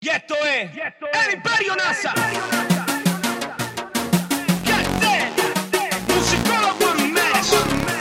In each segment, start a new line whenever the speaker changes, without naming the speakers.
Y esto es el Imperio NASA. Musicólogo Mesh.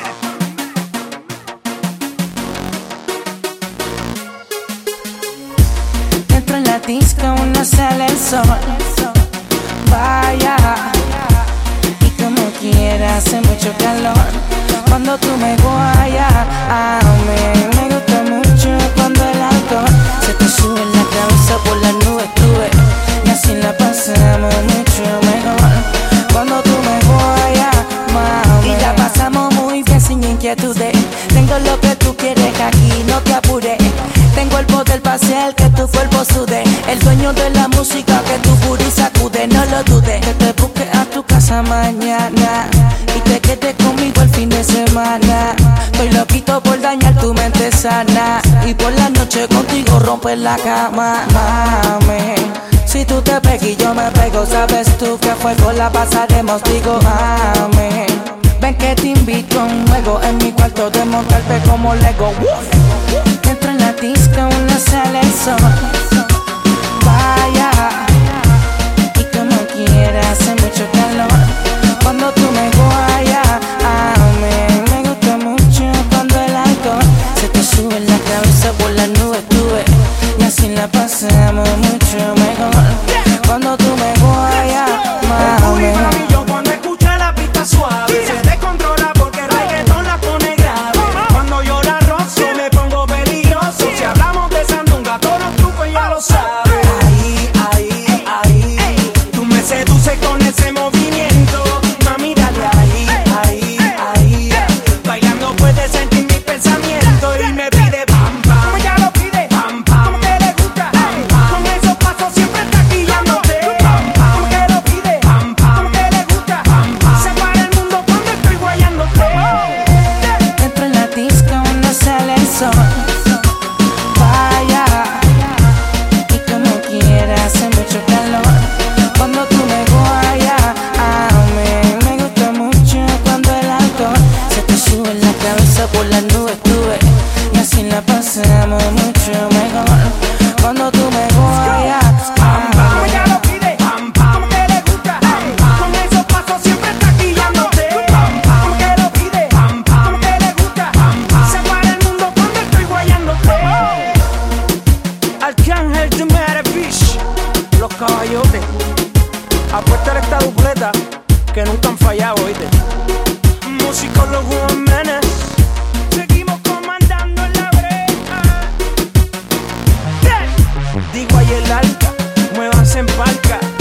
Dentro en la disco uno sale el sol. Vaya, y como quiera hace mucho calor. Cuando tú me guayas, a mí me gusta mucho cuando el alcohol se te sube en la cabeza, por las nubes tuve, y así la pasamos mucho mejor. Cuando tú me guayas, mami, y la pasamos muy bien sin inquietudes. Tengo lo que tú quieres aquí, no te apures. Tengo el poder para hacer que tu cuerpo sude. El dueño de la música que tu booty sacude. No lo dudes, que te busque a tu casa mañana y te quedes conmigo el fin de semana. Estoy loquito por dañar tu mente sana y por la noche contigo romper la cama. Mami, si tú te pegas y yo me pego, sabes tú que a fuego la pasaremos. Digo, mami, ven que te invito a un juego en mi cuarto de montarte como Lego. Dentro en la disco uno sale el sol. Vaya, y como quiera hace mucho calor. Cuando tú me guayas, a mí me gusta mucho cuando el alcohol se te sube en la cabeza, por las nubes tuve, y así la pasamos mucho mejor. Cuando tú me guayas, mami,
yo cuando escucha la pista suave se descontrola porque el reggaetón la pone grave. Cuando yo la rozo me pongo peligroso. Si hablamos de sandunga, todos los trucos ya lo sabes. Ahí, tú me seduces con ese movimiento. Mami, dale ahí. Bailando puedes sentir mis pensamientos y me pide pam pam. Como ella lo pide, pam pam. Como que le gusta, pam pam. Con esos pasos siempre taquillándote, pam pam. Como que lo pide, pam pam. Como que le gusta, pam pam. Se para el mundo cuando estoy guayándote.
dentro en la disco uno sale el sol. Vaya, y como quiera hace mucho calor. Cuando tú me guayas, a mí me gusta mucho cuando el alcohol se te sube en la cabeza, por las nubes tuve, y así la pasamos mucho mejor. Cuando tú me guayas,
Pam pam, como ella lo pide, pam pam. Como que le gusta, pam pam. Con esos pasos siempre taquillándote, pam pam. Como que lo pide, pam pam. Como que le gusta, pam pam. Se para el mundo cuando estoy guayándote. Arcángel de Beach, los caballotes. Apuéstale esta dupleta que nunca han fallado, oíste. Musicólogo Menes. Seguimos comandando en la brecha. Digo ahí el arca, muévanse en palca.